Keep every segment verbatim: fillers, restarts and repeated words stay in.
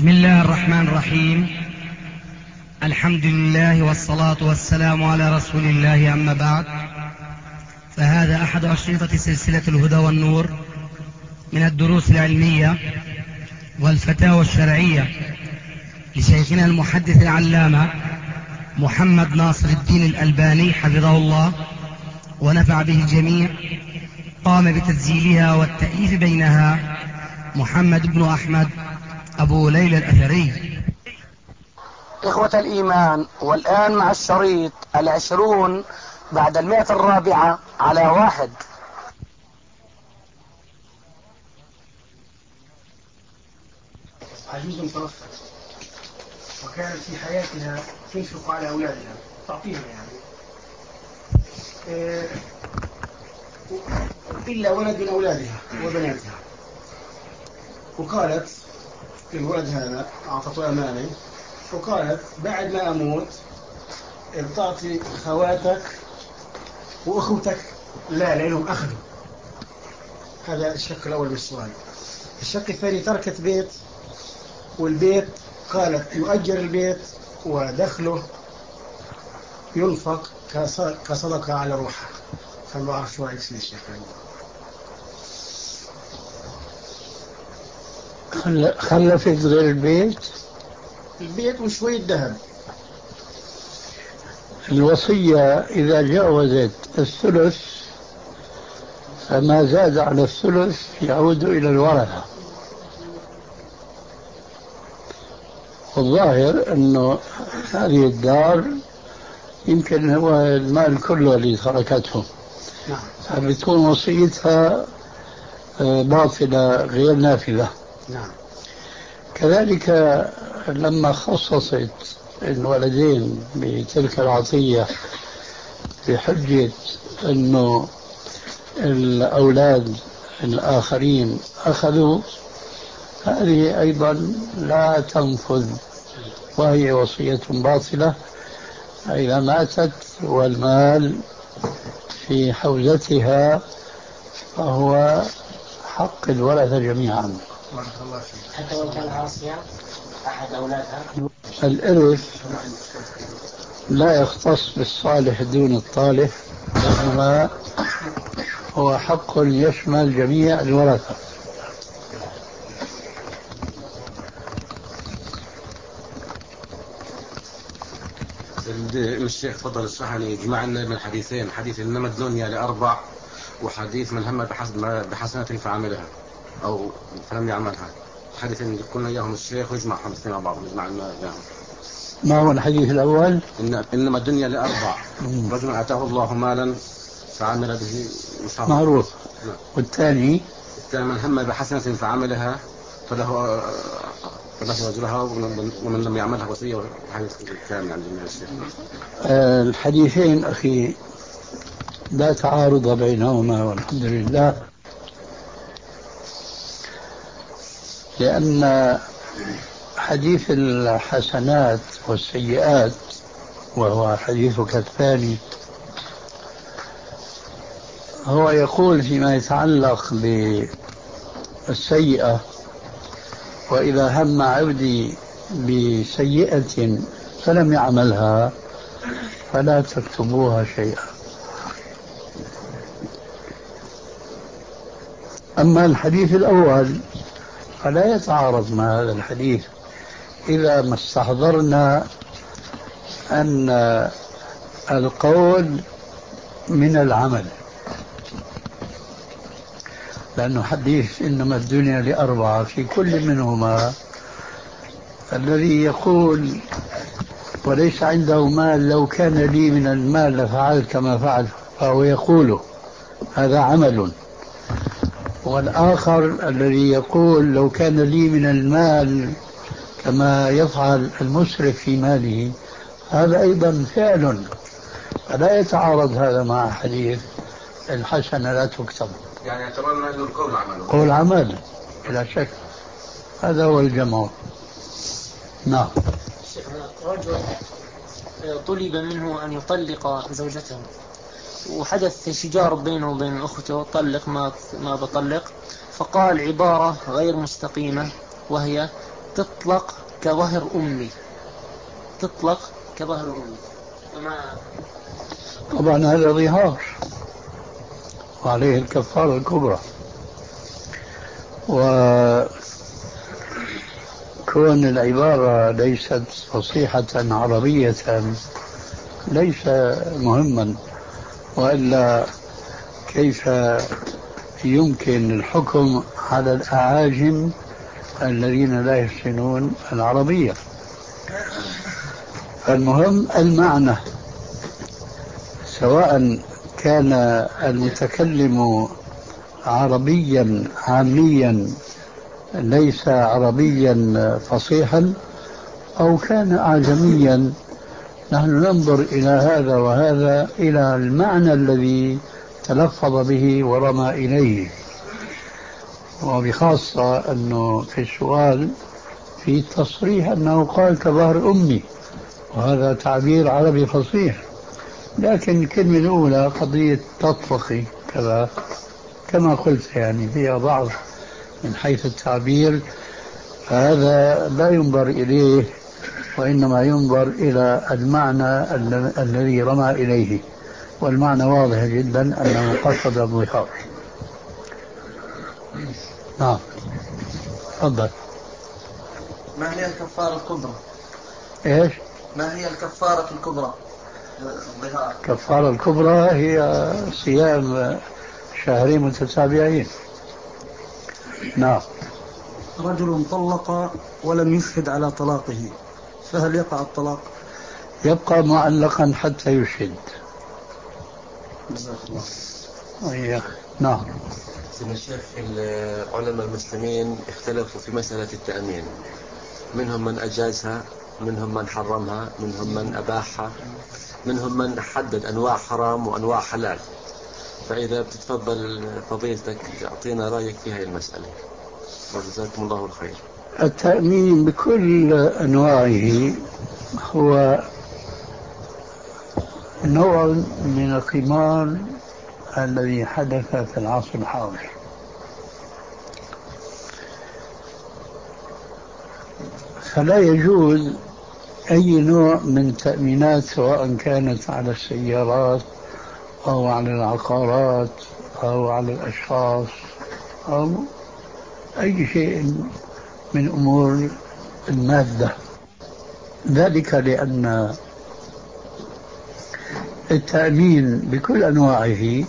بسم الله الرحمن الرحيم. الحمد لله والصلاة والسلام على رسول الله، أما بعد، فهذا أحد أشرطة سلسلة الهدى والنور من الدروس العلمية والفتاوى الشرعية لشيخنا المحدث العلامة محمد ناصر الدين الألباني حفظه الله ونفع به الجميع. قام بتسجيلها والتأليف بينها محمد بن أحمد أبو ليلى الأثري. إخوة الإيمان، والآن مع الشريط العشرون بعد المئة الرابعة على واحد. عجوز توفت وكانت في حياتها تنفق على أولادها، تعطيهم يعني إيه إلا ولد من أولادها وبناتها، وقالت الولد هذا أعطته أمانة، وقالت بعد ما أموت تعطي خواتك وأخوتك لا لأنهم أخذوا. هذا الشق الأول من السؤال. الشق الثاني تركت بيت، والبيت قالت يؤجر البيت ودخله ينفق كصدقة على روحها. فما بعرف شو رأيك في الشيخ. خلفت غير البيت البيت وشوية ذهب. الوصية إذا جاوزت الثلث فما زاد على الثلث يعود إلى الورثة. والظاهر أنه هذه الدار يمكن هو المال كله اللي تركته، فبتكون وصيتها باطلة غير نافذة. نعم. كذلك لما خصصت الولدين بتلك العطية بحجة أنه الأولاد الآخرين أخذوا، هذه أيضا لا تنفذ وهي وصية باطلة إذا ماتت والمال في حوزتها فهو حق الورثة جميعا. بارك الله فيك. حتى لو كان عاصيا أحد أولادها. الإرث لا يختص بالصالح دون الطالح، إنما هو حق يشمل جميع الورثة. الشيخ فضل اشرح لي يجمع لنا من حديثين، حديث إنما الدنيا لأربع، وحديث من هم بحسنة فعملها أو فلم يعملها. الحديث اللي قلنا إياهم الشيخ ويجمع حديثين مع بعض، يجمع لنا إياهم. ما هو الحديث الأول؟ إن إنما الدنيا لأربع، رجل آتاه الله مالا فعمل به مصاب. معروف. والثاني؟ الثاني من هم بحسنة فعملها فله فله أجرها، ومن لم يعملها وصية. الحديث كامل عند الشيخ. آه الحديثين أخي لا تعارض بينهما والحمد لله، لأن حديث الحسنات والسيئات وهو حديثك الثاني هو يقول فيما يتعلق بالسيئة: وإذا هم عبدي بسيئة فلم يعملها فلا تكتبوها شيئا. أما الحديث الأول فلا يتعارض مع هذا الحديث إذا ما استحضرنا أن القول من العمل، لأنه حديث إنما الدنيا لأربعة في كل منهما الذي يقول وليس عنده مال لو كان لي من المال لفعلت كما فعل، فهو يقوله هذا عمل. والآخر الذي يقول لو كان لي من المال كما يفعل المسرف في ماله، هذا أيضا فعل. فلا يتعارض هذا مع حديث الحسنة لا تكتب، يعني اعتبرنا أنه القول عمل. قول عمل بلا شك، هذا هو الجمع. نعم. رجل طلب منه أن يطلق زوجته، وحدث شجار بينه وبين أخته: طلق ما ما بطلق. فقال عبارة غير مستقيمة، وهي: تطلق كظهر أمي، تطلق كظهر أمي. وما طبعا هذا ظهار وعليه الكفارة الكبرى. وكون العبارة ليست فصيحة عربية ليس مهما، وإلا كيف يمكن الحكم على الأعاجم الذين لا يحسنون العربية؟ المهم المعنى، سواء كان المتكلم عربيا عاميا ليس عربيا فصيحا أو كان أعجميا، نحن ننظر إلى هذا وهذا إلى المعنى الذي تلفظ به ورمى إليه. وبخاصة أنه في السؤال في تصريح أنه قال كظهر أمي، وهذا تعبير عربي فصيح. لكن الكلمة الأولى قضية تطلقي كذا كما قلت يعني فيها ضعف من حيث التعبير، هذا لا ينظر إليه، وإنما ينظر إلى المعنى الذي رمى إليه، والمعنى واضح جدا أنه قصد الظهار. نعم تفضل. ما هي الكفارة الكبرى؟ إيش؟ ما هي الكفارة الكبرى؟ الظهار. الكفارة الكبرى هي صيام شهرين متتابعين. نعم. رجل طلق ولم يشهد على طلاقه، فهل يقع الطلاق؟ يبقى معلقا حتى يشهد. جزاك الله. أيه. نعم. سيدنا الشيخ، العلماء المسلمين اختلفوا في مسألة التأمين، منهم من أجازها، منهم من حرمها، منهم من أباحها، منهم من حدد أنواع حرام وأنواع حلال. فإذا بتتفضل فضيلتك تعطينا رأيك في هذه المسألة، وجزاكم الله الخير. التأمين بكل أنواعه هو نوع من القمار الذي حدث في العصر الحاضر. فلا يجوز أي نوع من تأمينات، سواء كانت على السيارات أو على العقارات أو على الأشخاص أو أي شيء من أمور المادة. ذلك لأن التأمين بكل أنواعه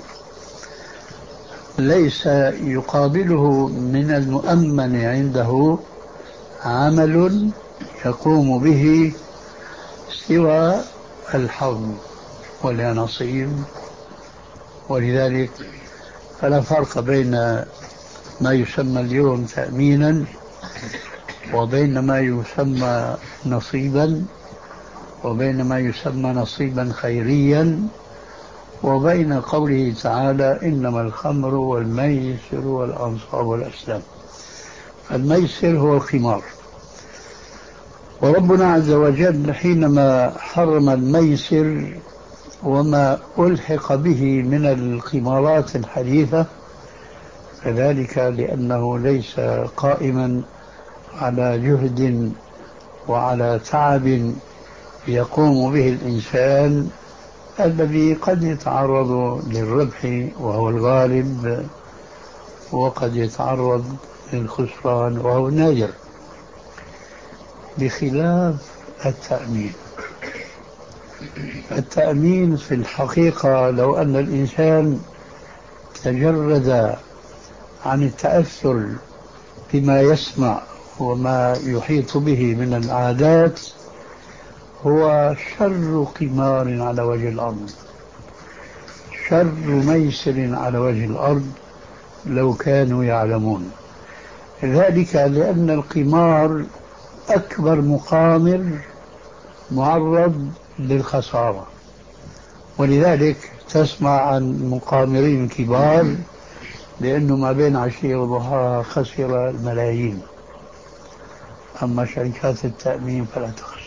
ليس يقابله من المؤمن عنده عمل يقوم به سوى الحظ واليانصيب. ولذلك فلا فرق بين ما يسمى اليوم تأمينا وبين ما يسمى نصيبا، وبين ما يسمى نصيبا خيريا، وبين قوله تعالى إنما الخمر والميسر والأنصاب والأسلام. الميسر هو القمار، وربنا عز وجل حينما حرم الميسر وما ألحق به من القمارات الحديثة فذلك لأنه ليس قائما على جهد وعلى تعب يقوم به الإنسان الذي قد يتعرض للربح وهو الغالب، وقد يتعرض للخسران وهو النادر، بخلاف التأمين. التأمين في الحقيقة لو أن الإنسان تجرد عن التأثر بما يسمع وما يحيط به من العادات هو شر قمار على وجه الأرض، شر ميسر على وجه الأرض لو كانوا يعلمون. ذلك لأن القمار أكبر مقامر معرض للخسارة، ولذلك تسمع عن مقامرين كبار لأنه ما بين عشية وضحاها خسر الملايين، أما شركات التأمين فلا تخسر.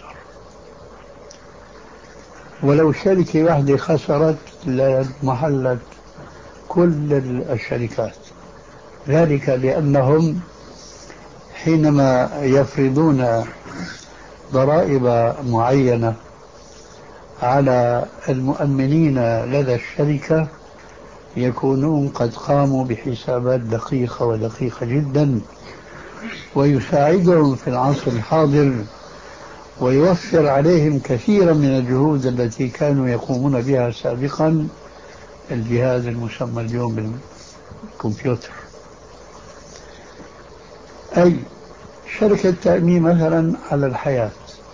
ولو شركة واحدة خسرت لمحلت كل الشركات، ذلك لأنهم حينما يفرضون ضرائب معينة على المؤمنين لدى الشركة يكونون قد قاموا بحسابات دقيقة ودقيقة جدا، ويساعدهم في العصر الحاضر ويوفر عليهم كثيرا من الجهود التي كانوا يقومون بها سابقا الجهاز المسمى اليوم بالكمبيوتر. أي شركة تأمين مثلا على الحياة،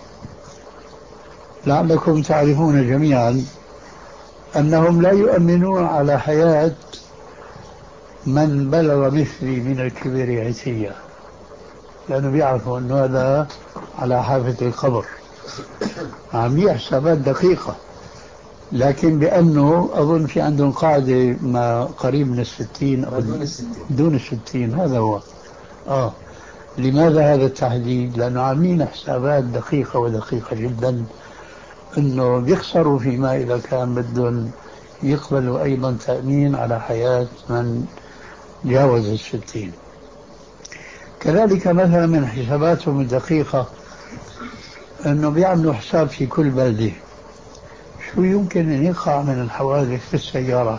لعلكم تعرفون جميعا أنهم لا يؤمنون على حياة من بلغ مثلي من الكبريائية، لأنه بيعرفوا أنه هذا على حافة القبر، عاملين حسابات دقيقة. لكن بأنه أظن في عندهم قاعدة ما قريب من الستين أو دون الستين دون الستين، هذا هو. آه لماذا هذا التحديد؟ لأنه عاملين حسابات دقيقة ودقيقة جدا أنه بيخسروا فيما إذا كان بدهم يقبلوا أيضا تأمين على حياة من جاوز الستين. كذلك مثلا من حساباتهم الدقيقة أنه بيعملوا حساب في كل بلدة شو يمكن أن يقع من الحوادث في السيارات،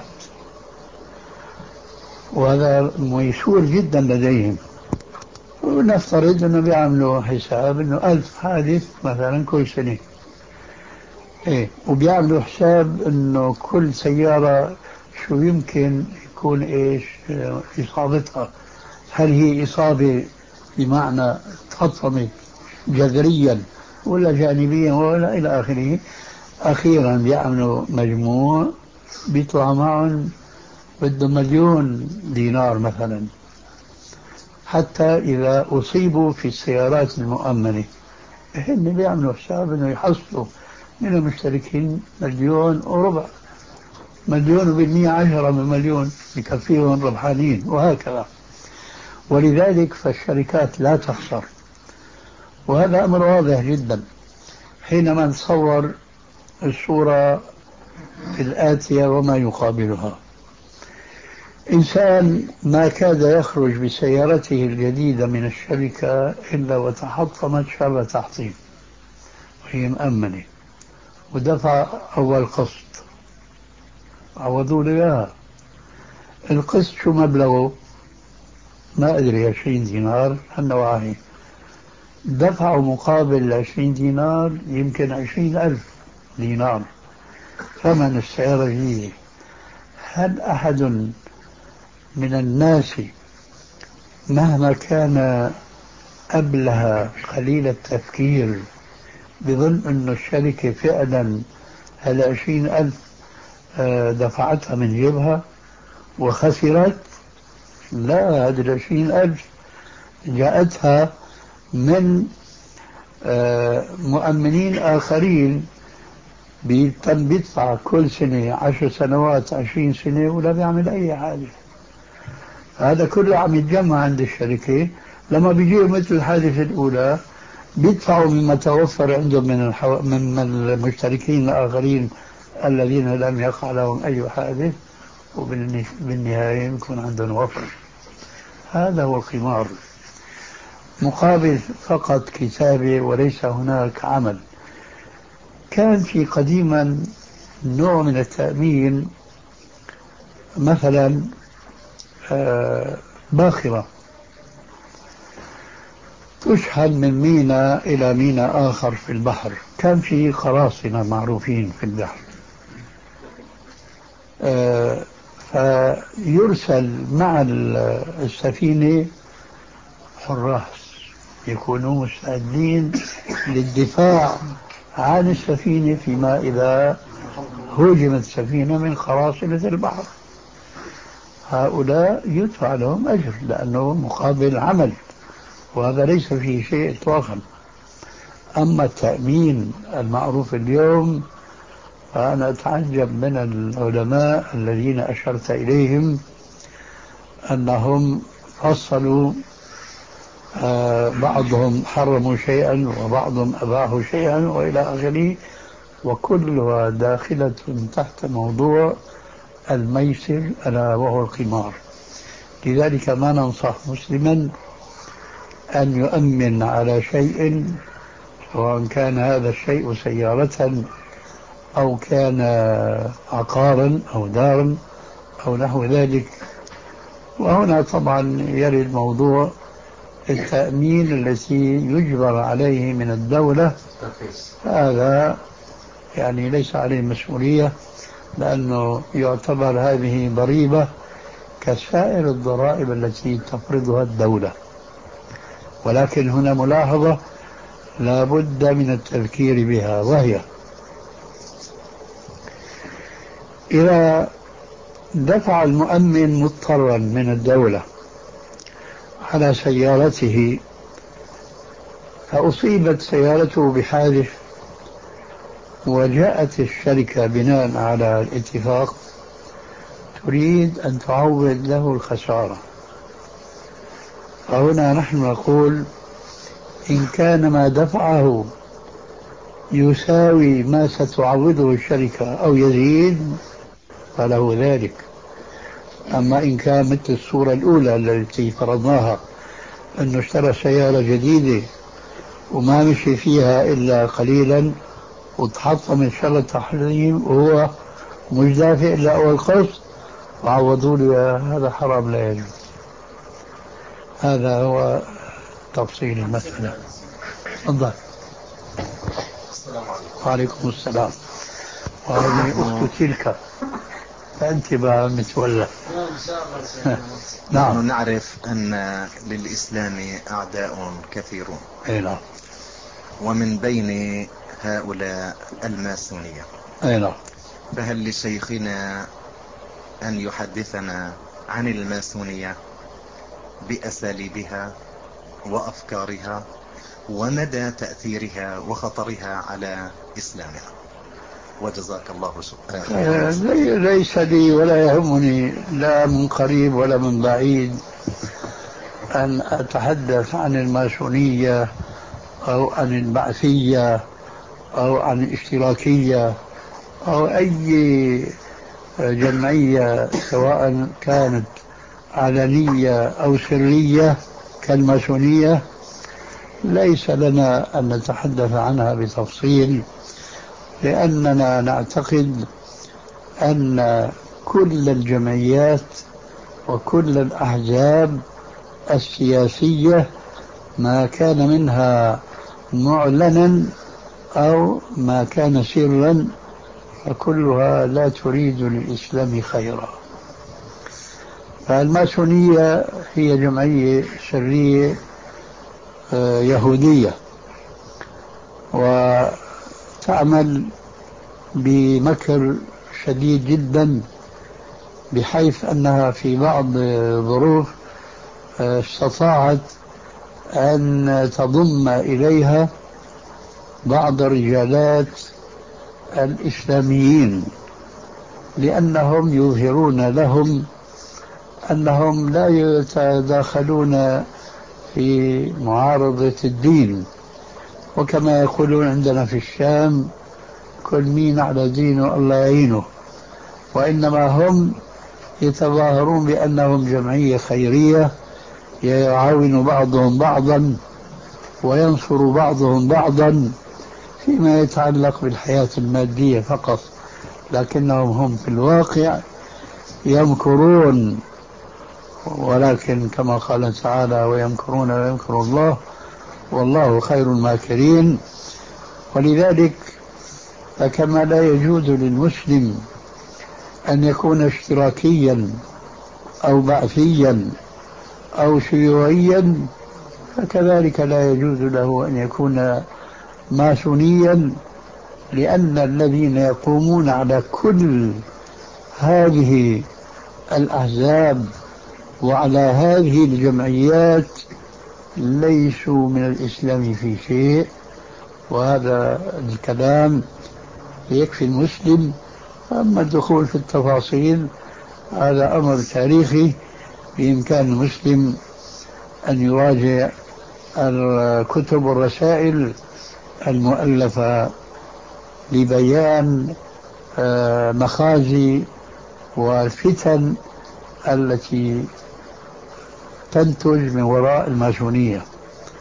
وهذا ميسور جدا لديهم. ونفترض أنه بيعملوا حساب أنه ألف حادث مثلا كل سنة، إيه، وبيعملوا حساب أنه كل سيارة شو يمكن يكون إيش إصابتها، هل هي إصابة بمعنى تحطمت جذريا ولا جانبيا ولا إلى آخره. أخيرا بيعملوا مجموع بيطلع معهم بده مليون دينار مثلا، حتى إذا أصيبوا في السيارات المؤمنة هن بيعملوا حساب أنه يحصلوا من المشتركين مليون وربع، مليون وبالمئة عشرة من مليون يكفيهم ربحانين، وهكذا. ولذلك فالشركات لا تخسر، وهذا أمر واضح جدا حينما نصور الصورة الآتية وما يقابلها. إنسان ما كاد يخرج بسيارته الجديدة من الشركة إلا وتحطمت شر تحطيم، وهي مأمنة، ودفع أول قسط عوضوا له إياها. القسط شو مبلغه؟ ما أدري، عشرين دينار هالنوعي. دفعوا مقابل عشرين دينار يمكن عشرين ألف دينار ثمن السيارة الجديدة. هل أحد من الناس مهما كان أبله قليل التفكير بظن أن الشركة فعلا هالعشرين ألف دفعتها من جيبها وخسرت؟ لا، هذه العشرين ألف جاءتها من مؤمنين آخرين بيتم بيدفع كل سنة عشر سنوات عشرين سنة ولا بيعمل أي حاجة. هذا كله عم يتجمع عند الشركة، لما بيجيوا مثل الحادثة الأولى بيدفعوا مما توفر عندهم من الحو... من المشتركين الآخرين الذين لم يقع لهم أي حادث، وبالنهاية يكون عندهم وفر. هذا هو القمار، مقابل فقط كتابة وليس هناك عمل. كان في قديما نوع من التأمين، مثلا باخرة تشحن من ميناء إلى ميناء آخر في البحر، كان في قراصنة معروفين في البحر، فيرسل مع السفينة حراس يكونوا مستعدين للدفاع عن السفينة فيما إذا هجمت السفينة من قراصنة البحر. هؤلاء يدفع لهم أجر لأنه مقابل عمل، وهذا ليس فيه شيء إطلاقا. أما التأمين المعروف اليوم فأنا أتعجب من العلماء الذين أشرت إليهم أنهم فصلوا، آه بعضهم حرموا شيئا وبعضهم أباحوا شيئا وإلى آخره، وكلها داخلة تحت موضوع الميسر ألا وهو القمار. لذلك ما ننصح مسلما أن يؤمن على شيء، سواء كان هذا الشيء سيارة أو كان عقارا أو دارا أو نحو ذلك. وهنا طبعا يرد موضوع التأمين الذي يجبر عليه من الدولة، هذا يعني ليس عليه مسؤولية، لأنه يعتبر هذه ضريبة كسائر الضرائب التي تفرضها الدولة. ولكن هنا ملاحظة لا بد من التذكير بها، وهي إذا دفع المؤمن مضطرا من الدولة على سيارته فأصيبت سيارته بحادث وجاءت الشركة بناء على الاتفاق تريد أن تعوض له الخسارة، فهنا نحن نقول إن كان ما دفعه يساوي ما ستعوضه الشركة أو يزيد فله ذلك. أما إن كان مثل الصورة الأولى التي فرضناها أنه اشترى سيارة جديدة وما مشي فيها إلا قليلا وتحطم إن شاء الله تحريم وهو مش دافع إلا أول قسط وعوضوا له، هذا حرام لا يجوز. هذا هو تفصيل المسألة. تفضل. السلام عليكم. وعليكم السلام. وهذه أخت تلك فأنت بقى متولى. نحن نعرف أن للإسلام أعداء كثيرون، نعم، ومن بين هؤلاء الماسونية. نعم. فهل لشيخنا أن يحدثنا عن الماسونية بأساليبها وأفكارها ومدى تأثيرها وخطرها على إسلامنا؟ وجزاك الله خيرا. ليس لي ولا يهمني لا من قريب ولا من بعيد أن أتحدث عن الماسونية أو عن البعثية أو عن الاشتراكية أو أي جمعية سواء كانت علنية أو سرية كالماسونية. ليس لنا أن نتحدث عنها بتفصيل، لأننا نعتقد أن كل الجمعيات وكل الأحزاب السياسية ما كان منها معلنا أو ما كان سرا فكلها لا تريد للإسلام خيرا. فالماسونية هي جمعية سرية يهودية وتعمل بمكر شديد جدا، بحيث أنها في بعض الظروف استطاعت أن تضم إليها بعض الرجالات الإسلاميين، لأنهم يظهرون لهم أنهم لا يتداخلون في معارضة الدين، وكما يقولون عندنا في الشام كل مين على دينه الله يعينه، وإنما هم يتظاهرون بأنهم جمعية خيرية يعاون بعضهم بعضا وينصر بعضهم بعضا فيما يتعلق بالحياة المادية فقط، لكنهم هم في الواقع يمكرون، ولكن كما قال تعالى ويمكرون ويمكر الله والله خير الماكرين. ولذلك فكما لا يجوز للمسلم أن يكون اشتراكيا أو بعثيا أو شيوعيا، فكذلك لا يجوز له أن يكون ماسونيا، لأن الذين يقومون على كل هذه الأحزاب وعلى هذه الجمعيات ليسوا من الإسلام في شيء. وهذا الكلام يكفي المسلم. أما الدخول في التفاصيل هذا أمر تاريخي بإمكان المسلم أن يراجع الكتب والرسائل المؤلفة لبيان مخازي والفتن التي تنتج من وراء الماسونية.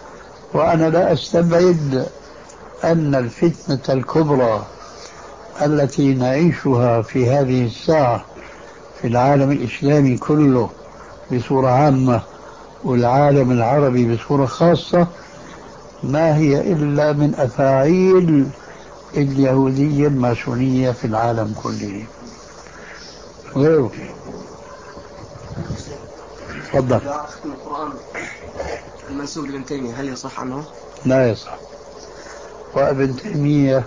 وأنا لا أستبعد أن الفتنة الكبرى التي نعيشها في هذه الساعة في العالم الإسلامي كله بصورة عامة والعالم العربي بصورة خاصة ما هي إلا من أفاعيل اليهودية الماسونية في العالم كله غيره. تفضل. القرآن المنسوب لابن تيمية هل يصح عنه؟ لا يصح. وابن تيمية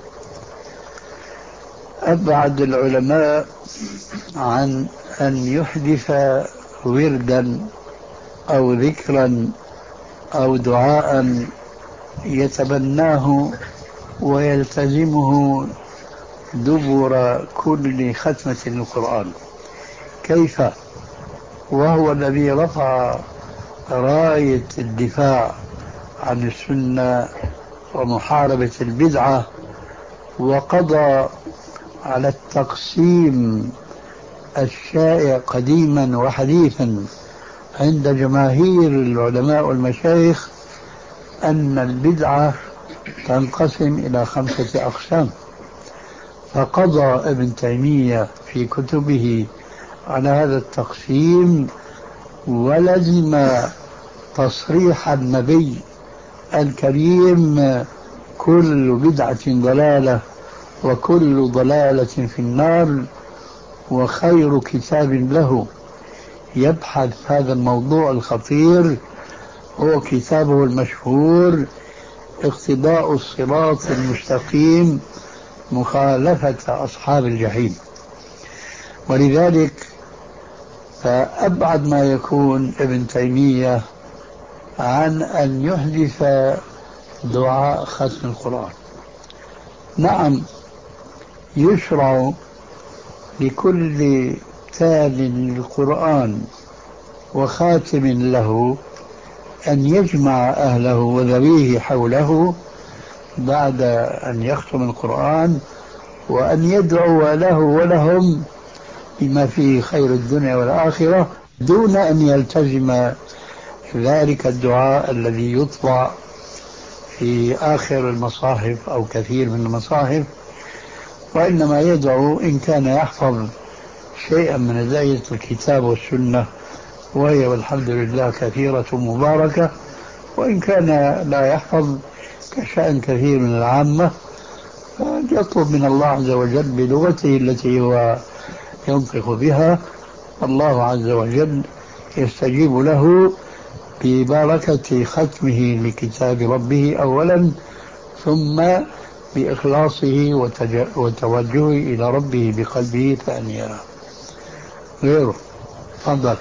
أبعد العلماء عن أن يحدث وردا أو ذكرا أو دعاء يتبناه ويلتزمه دبر كل ختمة للقرآن. كيف وهو الذي رفع راية الدفاع عن السنة ومحاربة البدعة وقضى على التقسيم الشائع قديما وحديثا عند جماهير العلماء والمشايخ أن البدعة تنقسم إلى خمسة أقسام. فقضى ابن تيمية في كتبه على هذا التقسيم ولزم تصريح النبي الكريم كل بدعة ضلالة وكل ضلالة في النار، وخير كتاب له يبحث هذا الموضوع الخطير هو كتابه المشهور اقتضاء الصراط المستقيم مخالفة أصحاب الجحيم. ولذلك فأبعد ما يكون ابن تيمية عن أن يحدث دعاء ختم القرآن. نعم يشرع لكل تال للقرآن وخاتم له أن يجمع أهله وذويه حوله بعد أن يختم القرآن وأن يدعو له ولهم بما فيه خير الدنيا والآخرة دون أن يلتزم ذلك الدعاء الذي يطبع في آخر المصاحف أو كثير من المصاحف، وإنما يدعو إن كان يحفظ شيئا من هداية الكتاب والسنة وهي والحمد لله كثيرة مباركة، وإن كان لا يحفظ كشأن كثير من العامة يطلب من الله عز وجل بلغته التي هو ينطق بها. الله عز وجل يستجيب له ببركة ختمه لكتاب ربه أولا، ثم بإخلاصه وتوجهه إلى ربه بقلبه ثانيا. غيره. تفضل.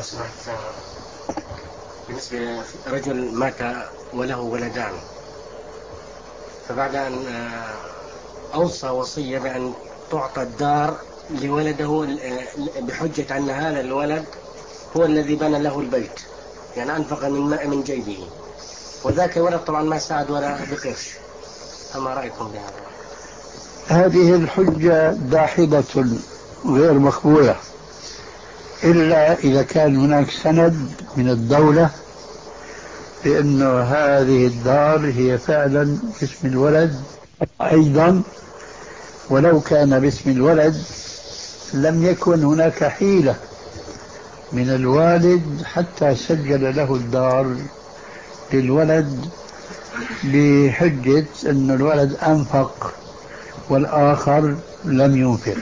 بالنسبة لرجل مات وله ولدان، فبعد أن أوصى وصية بأن تعطى الدار لولده بحجة أن هذا الولد هو الذي بنى له البيت، يعني أنفق من ماء من جيبه، وذاك الولد طبعا ما ساعد ولا بقرش، فما رأيكم بهذا؟ هذه الحجة داحضة غير مقبولة إلا إذا كان هناك سند من الدولة بأن هذه الدار هي فعلا باسم الولد. أيضا ولو كان باسم الولد لم يكن هناك حيلة من الوالد حتى سجل له الدار للولد بحجة أن الولد أنفق والآخر لم ينفق.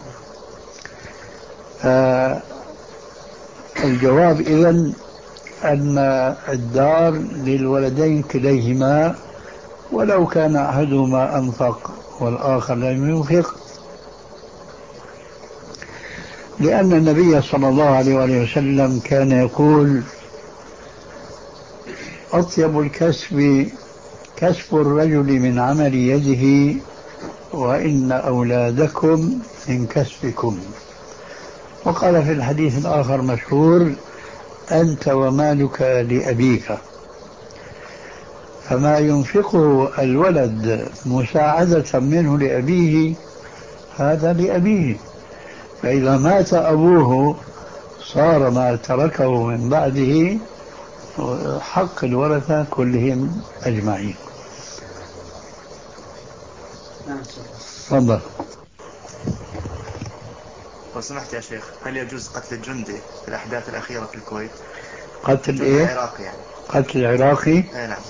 الجواب إذن أن الدار للولدين كليهما ولو كان أحدهما أنفق والآخر لم ينفق، لأن النبي صلى الله عليه وآله وسلم كان يقول أطيب الكسب كسب الرجل من عمل يده وإن أولادكم من كسبكم. وقال في الحديث الآخر مشهور أنت ومالك لأبيك. فما ينفقه الولد مساعدة منه لأبيه هذا لأبيه، فإذا مات أبوه صار ما تركه من بعده حق الورثة كلهم أجمعين. تفضل. لو سمحت يا شيخ، هل يجوز قتل الجندي في الأحداث الأخيرة في الكويت؟ قتل إيه؟ العراقي يعني. قتل العراقي؟ اي نعم.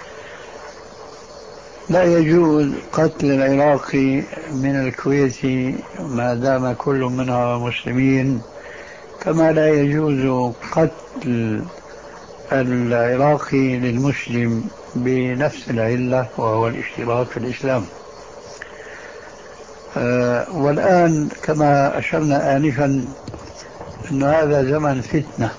لا يجوز قتل العراقي من الكويت ما دام كل منها مسلمين، كما لا يجوز قتل العراقي للمسلم بنفس العلة وهو الاشتراك في الإسلام. أه والآن كما أشرنا آنفا أن هذا زمن فتنة،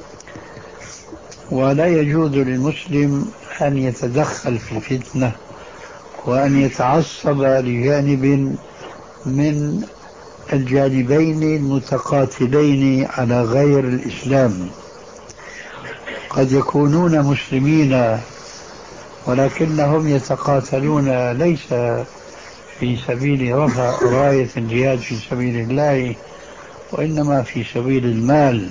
ولا يجوز للمسلم أن يتدخل في الفتنة وأن يتعصب لجانب من الجانبين المتقاتلين على غير الإسلام. قد يكونون مسلمين ولكنهم يتقاتلون ليس في سبيل رفع راية الجهاد في سبيل الله، وإنما في سبيل المال.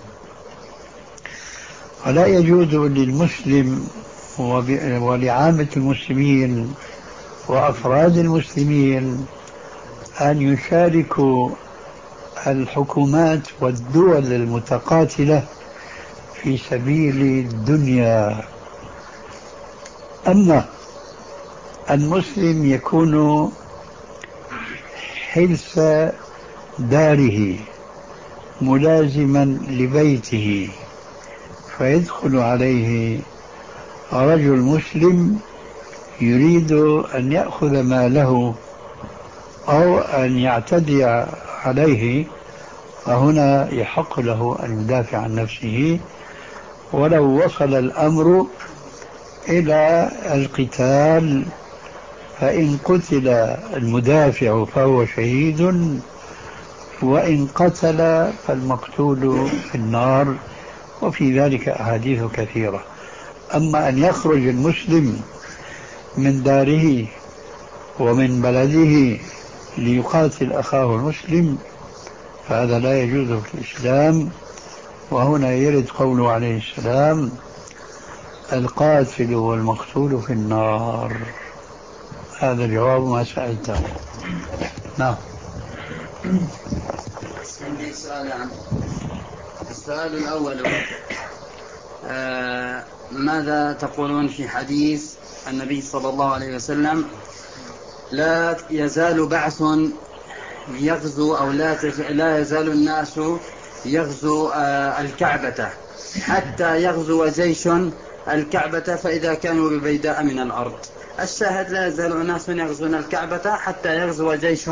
ولا يجوز للمسلم ولعامة المسلمين وأفراد المسلمين أن يشاركوا الحكومات والدول المتقاتلة في سبيل الدنيا. أما المسلم يكون حلف داره ملازما لبيته، فيدخل عليه رجل مسلم يريد أن يأخذ ماله أو أن يعتدي عليه، فهنا يحق له أن يدافع عن نفسه، ولو وصل الأمر إلى القتال فإن قتل المدافع فهو شهيد، وإن قتل فالمقتول في النار، وفي ذلك أحاديث كثيرة. أما أن يخرج المسلم من داره ومن بلده ليقاتل أخاه المسلم فهذا لا يجوز في الإسلام. وهنا يرد قوله عليه السلام: القاتل والمقتول في النار. هذا جواب ما سألته. نعم. عندي سؤالان. السؤال الأول: آه ماذا تقولون في حديث النبي صلى الله عليه وسلم: لا يزال بعث يغزو أو لا, لا يزال الناس يغزو آه الكعبة حتى يغزو جيش الكعبة فإذا كانوا ببيداء من الأرض. الشاهد: لا يزال الناس يغزون الكعبة حتى يغزو جيش.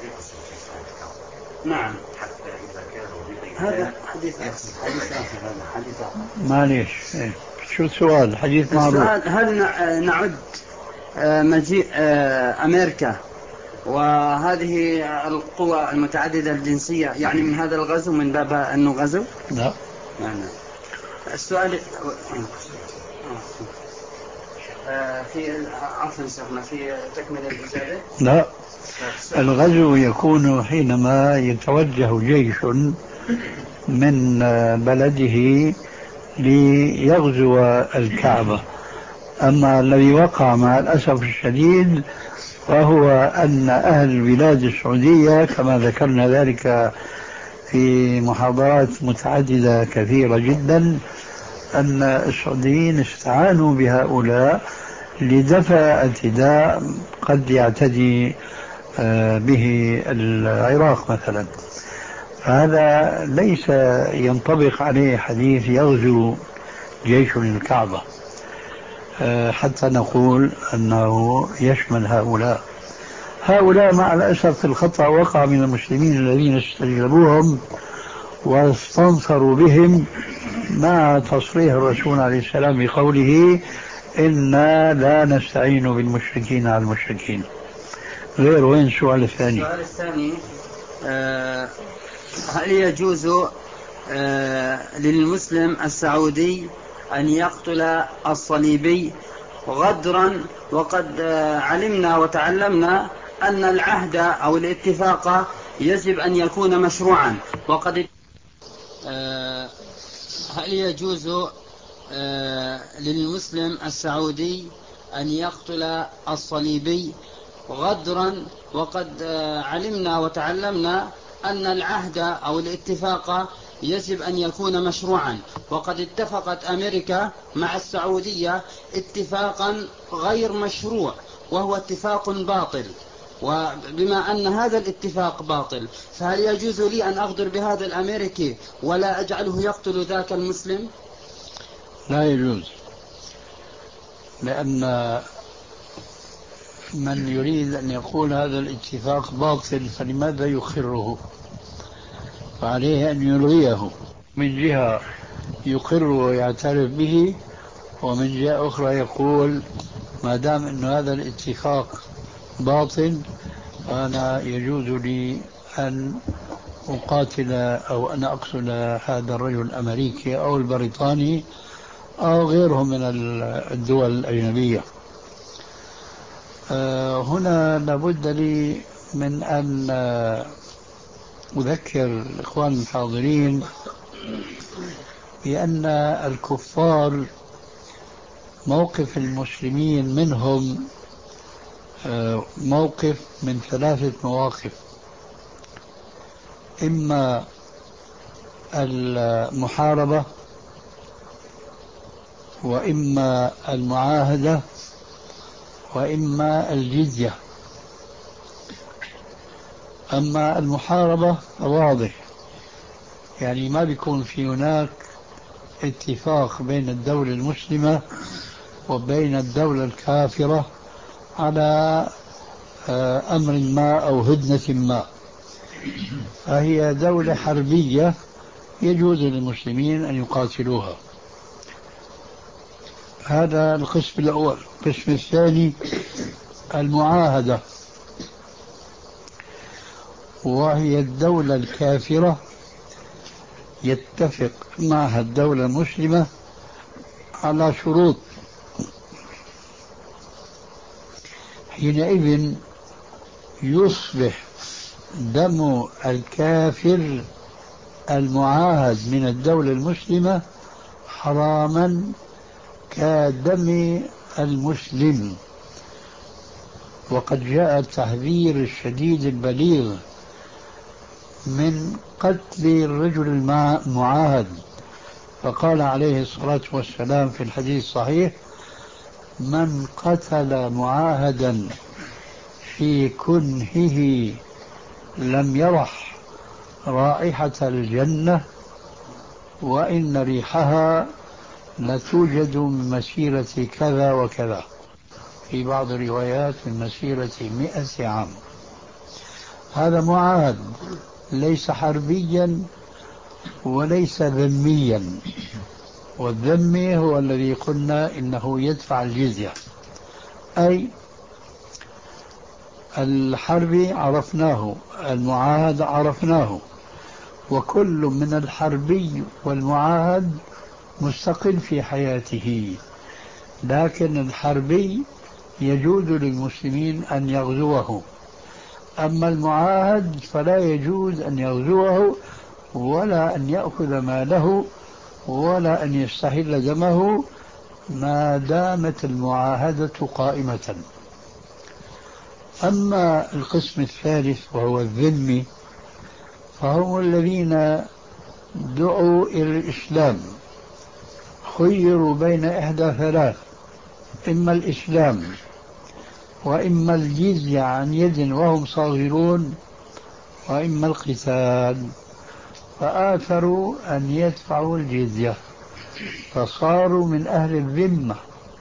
نعم. هذا حديث حديث آخر. هذا حديث آخر. معليش، شو السؤال؟ حديث معروف. السؤال: هل نعد مجيء أمريكا وهذه القوى المتعددة الجنسية يعني من هذا الغزو من باب أنه غزو؟ لا. يعني السؤال في عفوا شيخنا في تكمل الإجابة. لا، الغزو يكون حينما يتوجه جيش من بلده ليغزو الكعبة. أما الذي وقع مع الأسف الشديد وهو أن أهل البلاد السعودية كما ذكرنا ذلك في محاضرات متعددة كثيرة جدا، أن السعوديين استعانوا بهؤلاء لدفع اعتداء قد يعتدي به العراق مثلا. هذا ليس ينطبق عليه حديث يغزو جيش الكعبة حتى نقول أنه يشمل هؤلاء. هؤلاء مع الأسف الخطأ وقع من المسلمين الذين استجلبوهم واستنصروا بهم مع تصريح الرسول عليه السلام بقوله: إنا لا نستعين بالمشركين على المشركين. غير. وين السؤال الثاني؟ السؤال الثاني: آه هل يجوز آه للمسلم السعودي أن يقتل الصليبي غدرا، وقد آه علمنا وتعلمنا أن العهد أو الاتفاق يجب أن يكون مشروعا، وقد آه هل يجوز للمسلم السعودي أن يقتل الصليبي غدرا، وقد علمنا وتعلمنا أن العهد أو الاتفاق يجب أن يكون مشروعا، وقد اتفقت أمريكا مع السعودية اتفاقا غير مشروع وهو اتفاق باطل. وبما أن هذا الاتفاق باطل فهل يجوز لي أن أغدر بهذا الأمريكي ولا أجعله يقتل ذاك المسلم؟ لا يجوز، لأن من يريد أن يقول هذا الاتفاق باطل فلماذا يقره؟ فعليه أن يلغيه، من جهة يقر ويعترف به، ومن جهة أخرى يقول ما دام أن هذا الاتفاق باطل فأنا يجوز لي أن أقاتل أو أن أقتل هذا الرجل الأمريكي أو البريطاني أو غيرهم من الدول الأجنبية. هنا لابد لي من أن أذكر الإخوان الحاضرين بأن الكفار موقف المسلمين منهم موقف من ثلاثة مواقف: إما المحاربة، وإما المعاهدة، وإما الجزية. أما المحاربة واضح، يعني ما بيكون في هناك اتفاق بين الدولة المسلمة وبين الدولة الكافرة على أمر ما أو هدنة ما، فهي دولة حربية يجوز للمسلمين أن يقاتلوها. هذا القسم الأول. القسم الثاني المعاهدة، وهي الدولة الكافرة يتفق معها الدولة المسلمة على شروط، حينئذ يصبح دم الكافر المعاهد من الدولة المسلمة حراما كدم المسلم. وقد جاء التحذير الشديد البليغ من قتل الرجل المعاهد، فقال عليه الصلاة والسلام في الحديث الصحيح: من قتل معاهدا في كنهه لم يرح رائحة الجنة وإن ريحها لتوجد من مسيرة كذا وكذا، في بعض الروايات من مسيرة مئة عام. هذا معاهد ليس حربيا وليس ذميا، والذمي هو الذي قلنا إنه يدفع الجزية. أي الحربي عرفناه، المعاهد عرفناه، وكل من الحربي والمعاهد مستقل في حياته، لكن الحربي يجوز للمسلمين أن يغزوه، أما المعاهد فلا يجوز أن يغزوه ولا أن يأخذ ماله ولا أن يستحل دمه ما دامت المعاهدة قائمة. أما القسم الثالث وهو الذمي فهم الذين دعوا إلى الإسلام، خيروا بين إحدى ثلاث: إما الإسلام، وإما الجزية عن يد وهم صاغرون، وإما القتال، فآثروا أن يدفعوا الجزية، فصاروا من أهل الذمة.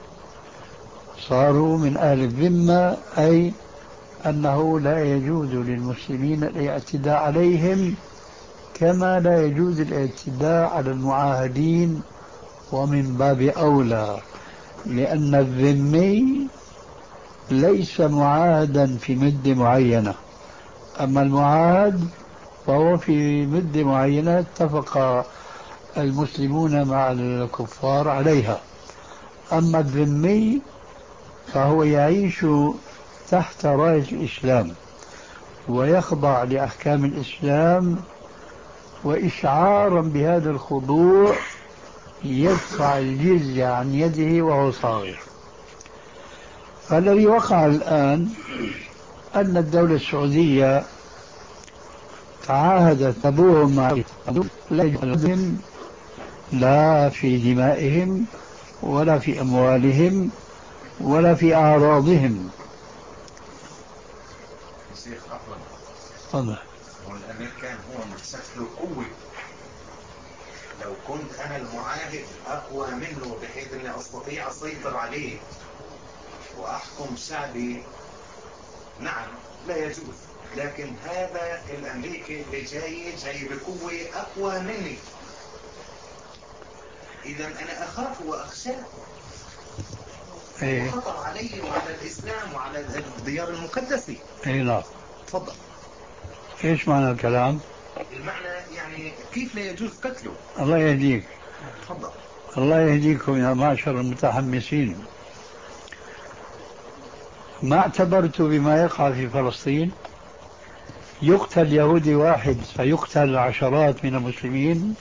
صاروا من أهل الذمة أي أنه لا يجوز للمسلمين الاعتداء عليهم، كما لا يجوز الاعتداء على المعاهدين، ومن باب أولى لأن الذمي ليس معاهدا في مدة معينة، أما المعاهد فهو في مدة معينة اتفق المسلمون مع الكفار عليها. أما الذمي فهو يعيش تحت راية الإسلام ويخضع لأحكام الإسلام، وإشعارا بهذا الخضوع يدفع الجزية عن يده وهو صاغر. فالذي وقع الآن أن الدولة السعودية تعاهدت أبوهم مع لا يجوزهم لا في دمائهم ولا في أموالهم ولا في أعراضهم. شيخ عفوا، تفضل. والأمريكان هو مسك له قوة. لو كنت أنا المعاهد أقوى منه بحيث أني أستطيع أسيطر عليه وأحكم شعبي، نعم لا يجوز. لكن هذا الأمريكي اللي جاي جاي بقوة أقوى مني، إذا أنا أخاف وأخشاه. إيه. خطر علي وعلى الإسلام وعلى الديار المقدسة. إيه نعم. تفضل. إيش معنى الكلام؟ المعنى يعني كيف لا يجوز قتله. الله يهديك. تفضل. الله يهديكم يا معشر المتحمسين. ما اعتبرت بما يقع في فلسطين؟ يقتل يهودي واحد فيقتل عشرات من المسلمين.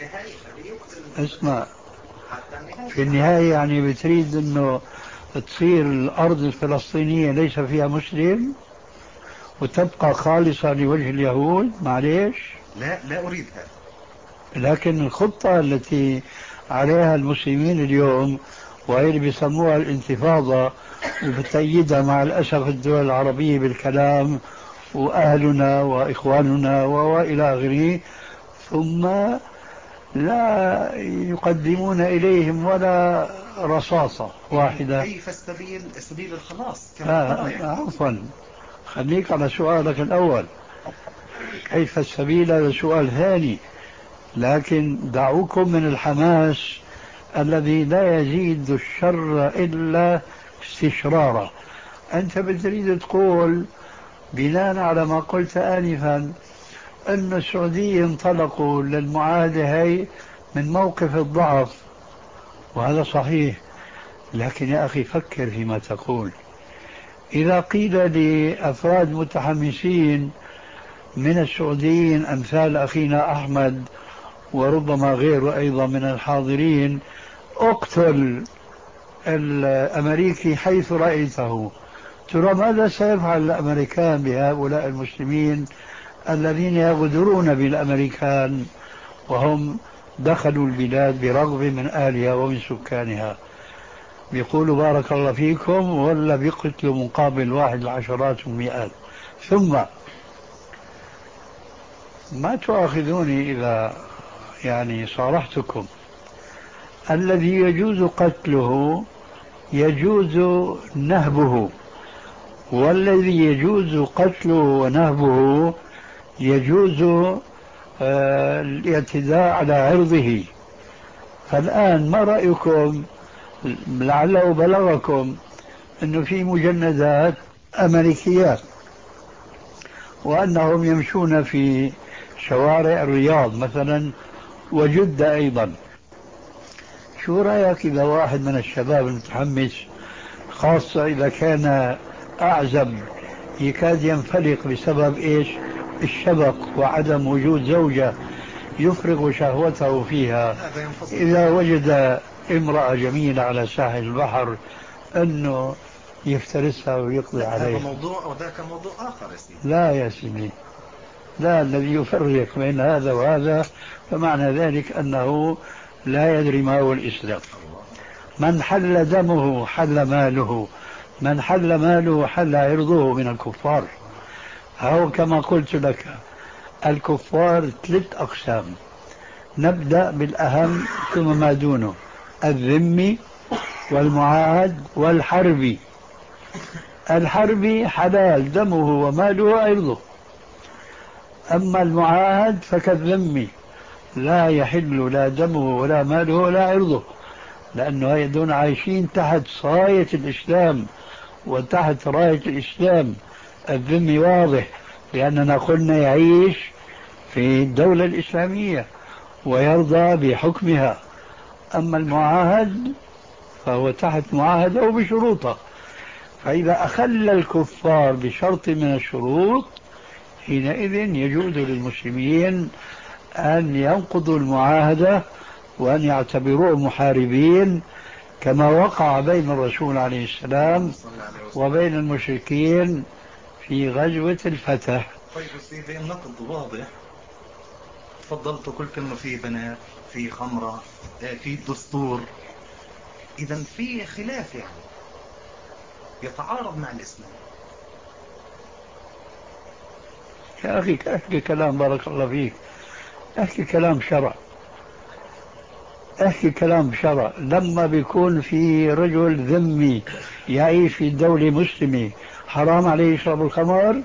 اسمع، في النهاية يعني بتريد انه تصير الارض الفلسطينية ليس فيها مسلم وتبقى خالصة لوجه اليهود؟ معليش، لا لا اريد هذا. لكن الخطة التي عليها المسلمين اليوم وهي اللي بيسموها الانتفاضة وبتأيدها مع الأسف الدول العربية بالكلام وأهلنا وإخواننا وإلى آخره، ثم لا يقدمون إليهم ولا رصاصة واحدة. كيف السبيل سبيل الخلاص؟ آه عفوا، خليك على سؤالك الأول. كيف السبيل؟ هذا سؤال ثاني. لكن دعوكم من الحماس الذي لا يزيد الشر إلا استشرارا. أنت بتريد تقول بناء على ما قلت آنفا أن السعودية انطلقوا للمعاهدة هي من موقف الضعف، وهذا صحيح. لكن يا أخي فكر فيما تقول. إذا قيل لأفراد متحمسين من السعوديين أمثال أخينا أحمد وربما غيره أيضا من الحاضرين اقتل الأمريكي حيث رأيته، ترى ماذا سيفعل الأمريكان بهؤلاء المسلمين الذين يغدرون بالأمريكان وهم دخلوا البلاد برغب من أهلها ومن سكانها؟ بيقولوا بارك الله فيكم ولا بيقتلوا مقابل واحد العشرات والمئات. ثم ما تؤاخذوني إذا يعني صارحتكم، الذي يجوز قتله يجوز نهبه، والذي يجوز قتله ونهبه يجوز آه الاعتداء على عرضه. فالآن ما رأيكم، لعله بلغكم أنه في مجندات أمريكيات وأنهم يمشون في شوارع الرياض مثلا وجدة أيضا. شو رأيك إذا واحد من الشباب المتحمس، خاصة إذا كان أعزب يكاد ينفلق بسبب إيش؟ الشبق وعدم وجود زوجة يفرغ شهوته فيها، إذا وجد امرأة جميلة على ساحل البحر أنه يفترسها ويقضي عليها؟ هذا موضوع وذاك موضوع آخر يا سيدي. لا يا سيدي، لا، الذي يفرق بين هذا وهذا فمعنى ذلك أنه لا يدري ما هو الإسلام. من حل دمه حل ماله، من حل ماله حل عرضه من الكفار. أو كما قلت لك، الكفار ثلاث أقسام، نبدأ بالأهم ثم ما دونه: الذمي والمعاهد والحربي. الحربي حلال دمه وماله وعرضه، أما المعاهد فكالذمي لا يحل لا دمه ولا ماله ولا عرضه، لأنه هيدون عايشين تحت صاية الإسلام وتحت راية الإسلام. الذمي واضح لأننا قلنا يعيش في الدولة الإسلامية ويرضى بحكمها. أما المعاهد فهو تحت معاهدة وبشروطه، فإذا أخل الكفار بشرط من الشروط حينئذ يجوز للمسلمين أن ينقضوا المعاهدة وأن يعتبروه محاربين كما وقع بين الرسول عليه السلام وبين المشركين في غزوة الفتح. طيب سيدي النقد واضح، تفضلت قلت انه في بنات، في خمرة، في دستور، اذا في خلاف يعني يتعارض مع الاسلام. يا أخي احكي كلام بارك الله فيك، احكي كلام شرع، احكي كلام شرع. لما بيكون في رجل ذمي يعيش في دولة مسلمة حرام عليه يشرب الخمر؟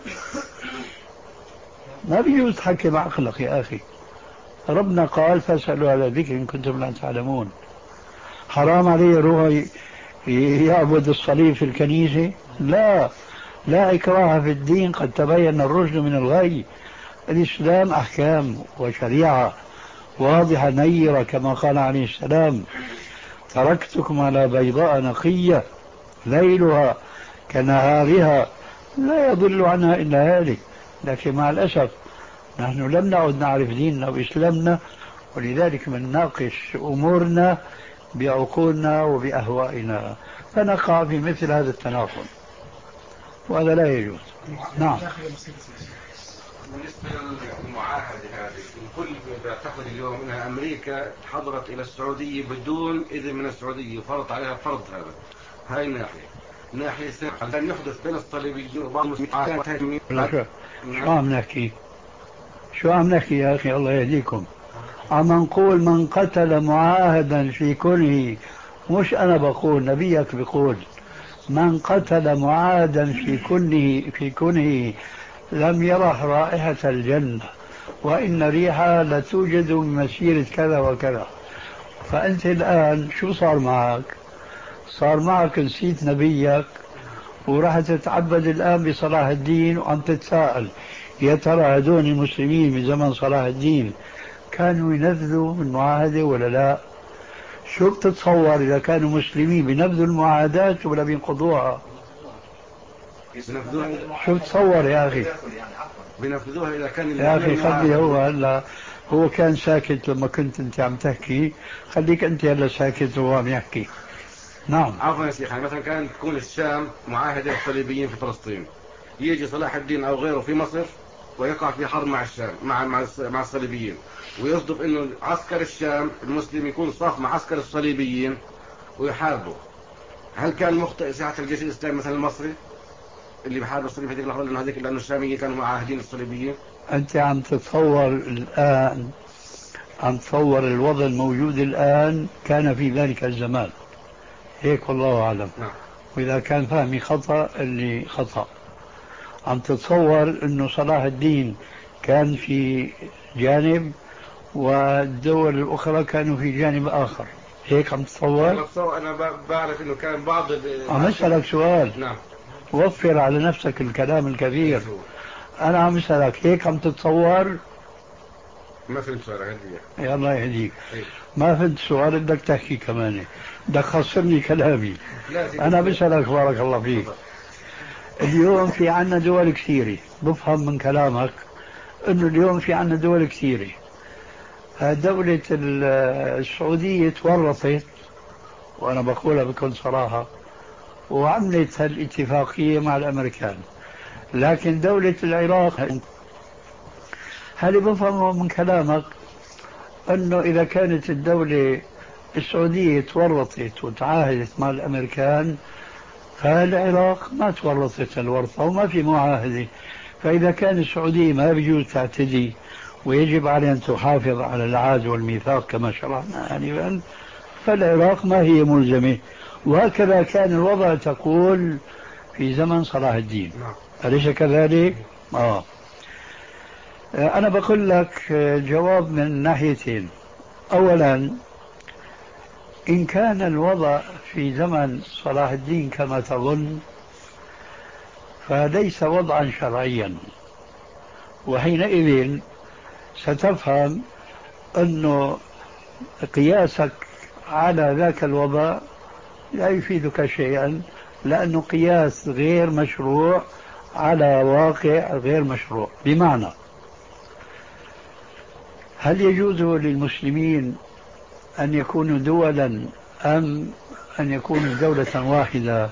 ما بيجوز تحكي بعقلك يا أخي. ربنا قال فاسألوا على ذكر إن كنتم لا تعلمون. حرام عليه يروح يعبد الصليب في الكنيسة؟ لا، لا إكراه في الدين، قد تبين الرشد من الغي. الإسلام أحكام وشريعة واضحة نيرة كما قال عليه السلام: تركتكم على بيضاء نقية ليلها كنهارها لا يضل عنها إلا هالك. لكن مع الأسف نحن لم نعد نعرف ديننا وإسلامنا، ولذلك بنناقش أمورنا بعقولنا وبأهوائنا، فنقع في مثل هذا التناقض، وهذا لا يجوز. نعم. بالنسبة للمعاهدة هذه، الكل تعتقد اليوم أنها أمريكا حضرت إلى السعودية بدون إذن من السعودية وفرضت عليها فرض هذا. هاي الناحية. الناحية الثانية أن يحدث بين الصليبيين وبعض المسلمين. شو عم نحكي؟ شو عم نحكي يا أخي الله يهديكم؟ عم نقول من قتل معاهدا في كونه، مش أنا بقول، نبيك بقول من قتل معاهدا في كونه في كونه لم يرح رائحة الجنة، وإن ريحها لتوجد من مسيرة كذا وكذا. فأنت الآن شو صار معك؟ صار معك نسيت نبيك وراح تتعبد الآن بصلاح الدين، وعم تتساءل يا ترى هذول المسلمين بزمن صلاح الدين كانوا ينفذوا المعاهدة ولا لا؟ شو بتتصور إذا كانوا مسلمين بينفذوا المعاهدات ولا بينقضوها؟ شو بتصور يا أخي؟ بينفذوها إذا كان يا أخي خلي هو هلا، هو كان ساكت لما كنت أنت عم تحكي، خليك أنت هلا ساكت وهو عم يحكي. نعم. عفوا يا شيخ، مثلا كانت تكون الشام معاهدة الصليبيين في فلسطين، يجي صلاح الدين أو غيره في مصر ويقع في حرب مع الشام مع مع مع الصليبيين، ويصدف إنه عسكر الشام المسلم يكون صاف مع عسكر الصليبيين ويحاربوا. هل كان مخطئ ساعة الجيش الإسلامي مثلا المصري اللي بحارب الصليب هذيك اللحظة، لأنه هذيك لأنه الشاميين كانوا معاهدين الصليبيين؟ أنت عم تتصور الآن، عم تصور الوضع الموجود الآن كان في ذلك الزمان، هيك والله أعلم. نعم. وإذا كان فهمي خطأ اللي خطأ. عم تتصور أنه صلاح الدين كان في جانب والدول الأخرى كانوا في جانب آخر، هيك عم تتصور؟ أنا بعرف أنه كان بعض. عم أسألك سؤال. نعم. وفر على نفسك الكلام الكثير. أنا عم أسألك هيك عم تتصور؟ ما فهمت سؤال هدية. يا الله يهديك. ما فهمت سؤال، بدك تحكي كمان، بدك خسرني كلامي. أنا بسألك بارك الله فيك. اليوم في عنا دول كثيرة، بفهم من كلامك أنه اليوم في عنا دول كثيرة. دولة السعودية تورطت، وأنا بقولها بكل صراحة، وعملت هالاتفاقية مع الأمريكان. لكن دولة العراق، هل بفهمه من كلامك أنه إذا كانت الدولة السعودية تورطت وتعاهدت مع الأمريكان، فالعراق ما تورطت الورطة وما في معاهدة، فإذا كان السعودية ما بيجوز تعتدي ويجب عليها أن تحافظ على العهد والميثاق كما شرعنا آنفا، فالعراق ما هي ملزمة. وهكذا كان الوضع تقول في زمن صلاح الدين، أليس كذلك؟ آه. أنا بقول لك جواب من ناحيتين. أولا، إن كان الوضع في زمن صلاح الدين كما تظن فليس وضعا شرعيا، وحينئذ ستفهم أنه قياسك على ذاك الوضع لا يفيدك شيئا، لأنه قياس غير مشروع على واقع غير مشروع. بمعنى، هل يجوز للمسلمين أن يكونوا دولا أم أن يكونوا دولة واحدة؟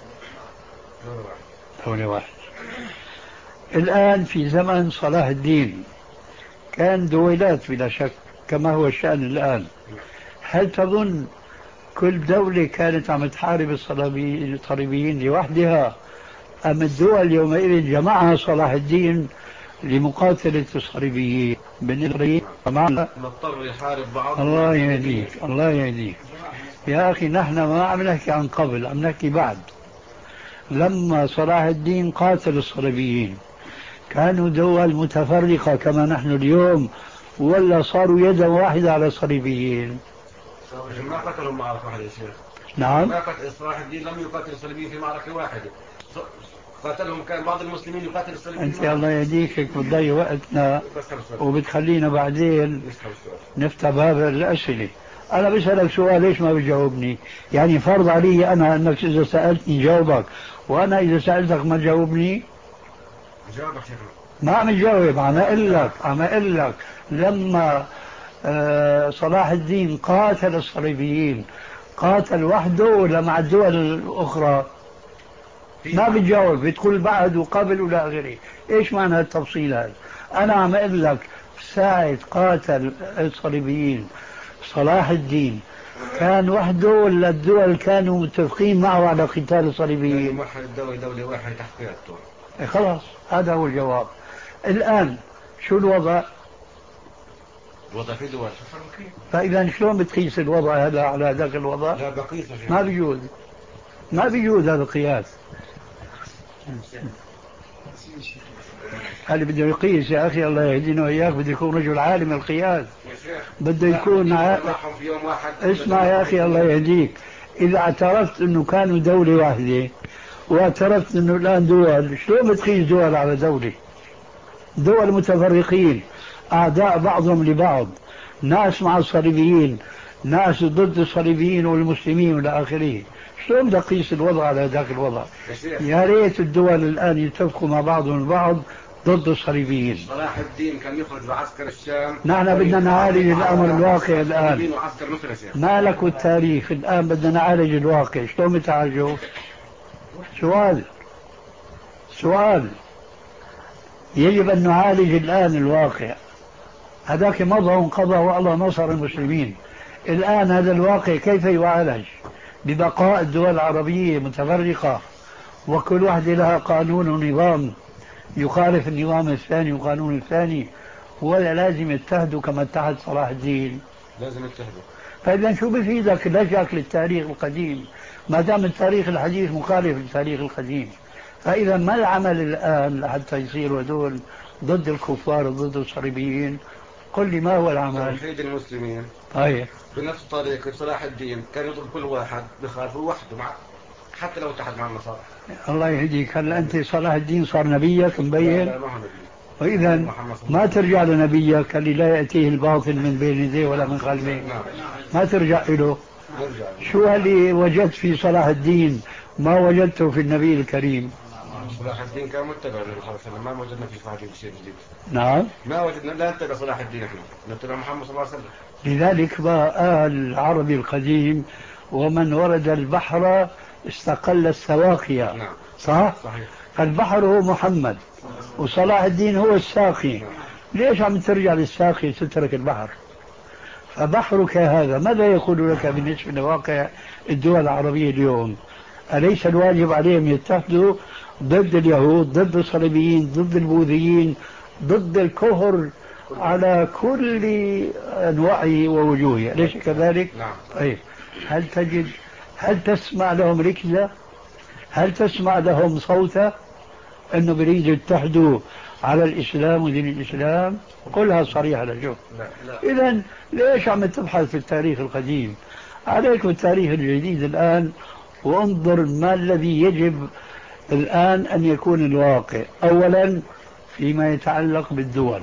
دولة واحدة. الآن في زمن صلاح الدين كان دويلات بلا شك كما هو الشأن الآن. هل تظن كل دولة كانت عم تحارب الصليبيين لوحدها، أم الدول يومئذ جمعها صلاح الدين لمقاتلة الصليبيين؟ بالنسبة نضطر يحارب بعض. الله يهديك الله يهديك يا أخي، نحن ما عم نحكي عن قبل، عم نحكي بعد. لما صلاح الدين قاتل الصليبيين كانوا دول متفرقة كما نحن اليوم، ولا صاروا يدا واحدة على الصليبيين؟ ما قتلهم معركة واحدة يا شيخ. نعم. ما قتل صلاح الدين لم يقاتل الصليبيين في معركة واحدة، قاتلهم كان بعض المسلمين يقاتل الصليبيين. أنت الله يهديك بتضيع وقتنا وبتخلينا بعدين نفتح باب الأسئلة. أنا بسألك سؤال ليش ما بتجاوبني؟ يعني فرض علي أنا أنك إذا سألتني جاوبك، وأنا إذا سألتك ما تجاوبني؟ جاوبك شيخ. ما عم تجاوب. عم أقول لك عم أقول لك لما آه صلاح الدين قاتل الصليبيين قاتل وحده ولا مع الدول الأخرى؟ ما بتجاوب، بتقول بعد وقبل ولا غيره. إيش معنى التفصيل هذا؟ أنا عم أقول لك ساعة قاتل الصليبيين صلاح الدين كان وحده ولا الدول كانوا متفقين معه على قتال الصليبيين؟ واحد الدولة دولة واحدة تحت قيادته. إيه خلاص، هذا هو الجواب. الآن شو الوضع؟ الوضع في دول. فإذا شلون بتقيس الوضع هذا على ذاك الوضع؟ لا بقيس. ما بيجوز، ما بيجوز هذا القياس. اللي بده يقيس يا أخي الله يهدينا وإياك بده يكون رجل عالم القياس، بده يكون ع... اسمع يا أخي الله يهديك، إذا اعترفت أنه كانوا دولة واحدة واعترفت أنه الآن دول، شلون بتقيس دول على دولة؟ دول متفرقين أعداء بعضهم لبعض، ناس مع الصليبيين، ناس ضد الصليبيين والمسلمين والى آخره. شلون بدي أقيس الوضع على ذاك الوضع؟ يا ريت الدول الآن يتفقوا مع بعضهم البعض ضد الصليبيين. صلاح الدين كان يخرج بعسكر الشام. نحن بدنا نعالج الأمر الواقع الآن، ما لك والتاريخ. الآن بدنا نعالج الواقع. شلون بتعالجه؟ سؤال سؤال يجب أن نعالج الآن الواقع. هذاك مضى وانقضى والله نصر المسلمين. الآن هذا الواقع كيف يعالج؟ ببقاء الدول العربية متفرقة وكل واحدة لها قانون ونظام يخالف النظام الثاني وقانون الثاني، ولا لازم يتحدوا كما اتحد صلاح الدين؟ لازم يتحدوا. فإذا شو بفيدك لجأك للتاريخ القديم ما دام التاريخ الحديث مخالف للتاريخ القديم؟ فإذا ما العمل الآن لحتى يصيروا هذول ضد الكفار ضد الصليبيين؟ قل لي ما هو العمل؟ توحيد المسلمين. طيب بنفس طريقة صلاح الدين كان يضرب كل واحد بخالفه وحده مع حتى لو اتحد مع النصارى. الله يهديك. هلا أنت صلاح الدين صار نبيك مبين؟ لا ما هو نبي. وإذا ما ترجع لنبيك اللي لا يأتيه الباطل من بين يديه ولا من خلفه، ما ترجع له. شو اللي وجدت في صلاح الدين ما وجدته في النبي الكريم؟ صلاح الدين كان متبع للنبي صلى الله عليه وسلم، ما وجدنا في صلاح الدين شيء جديد. نعم ما وجدنا، لا نتبع صلاح الدين، احنا نتبع محمد صلى الله عليه وسلم. لذلك بقى العربي القديم ومن ورد البحر استقل السواقية. نعم. صح؟ صحيح. فالبحر هو محمد وصلاح الدين هو الساقي. نعم. ليش عم ترجع للساقي تترك البحر؟ فبحرك هذا ماذا يقول لك بالنسبة لواقع الدول العربية اليوم؟ أليس الواجب عليهم يتحدوا ضد اليهود ضد الصليبيين ضد البوذيين ضد الكفر على كل أنواعه ووجوهه؟ أليس كذلك؟ نعم. طيب هل تجد هل تسمع لهم ركزة؟ هل تسمع لهم صوتا أنه بريد يتحدوا على الإسلام ودين الإسلام؟ قلها صريحة لشوف. إذن ليش عم تبحث في التاريخ القديم؟ عليك بالتاريخ الجديد الآن، وانظر ما الذي يجب الآن أن يكون الواقع. أولا فيما يتعلق بالدول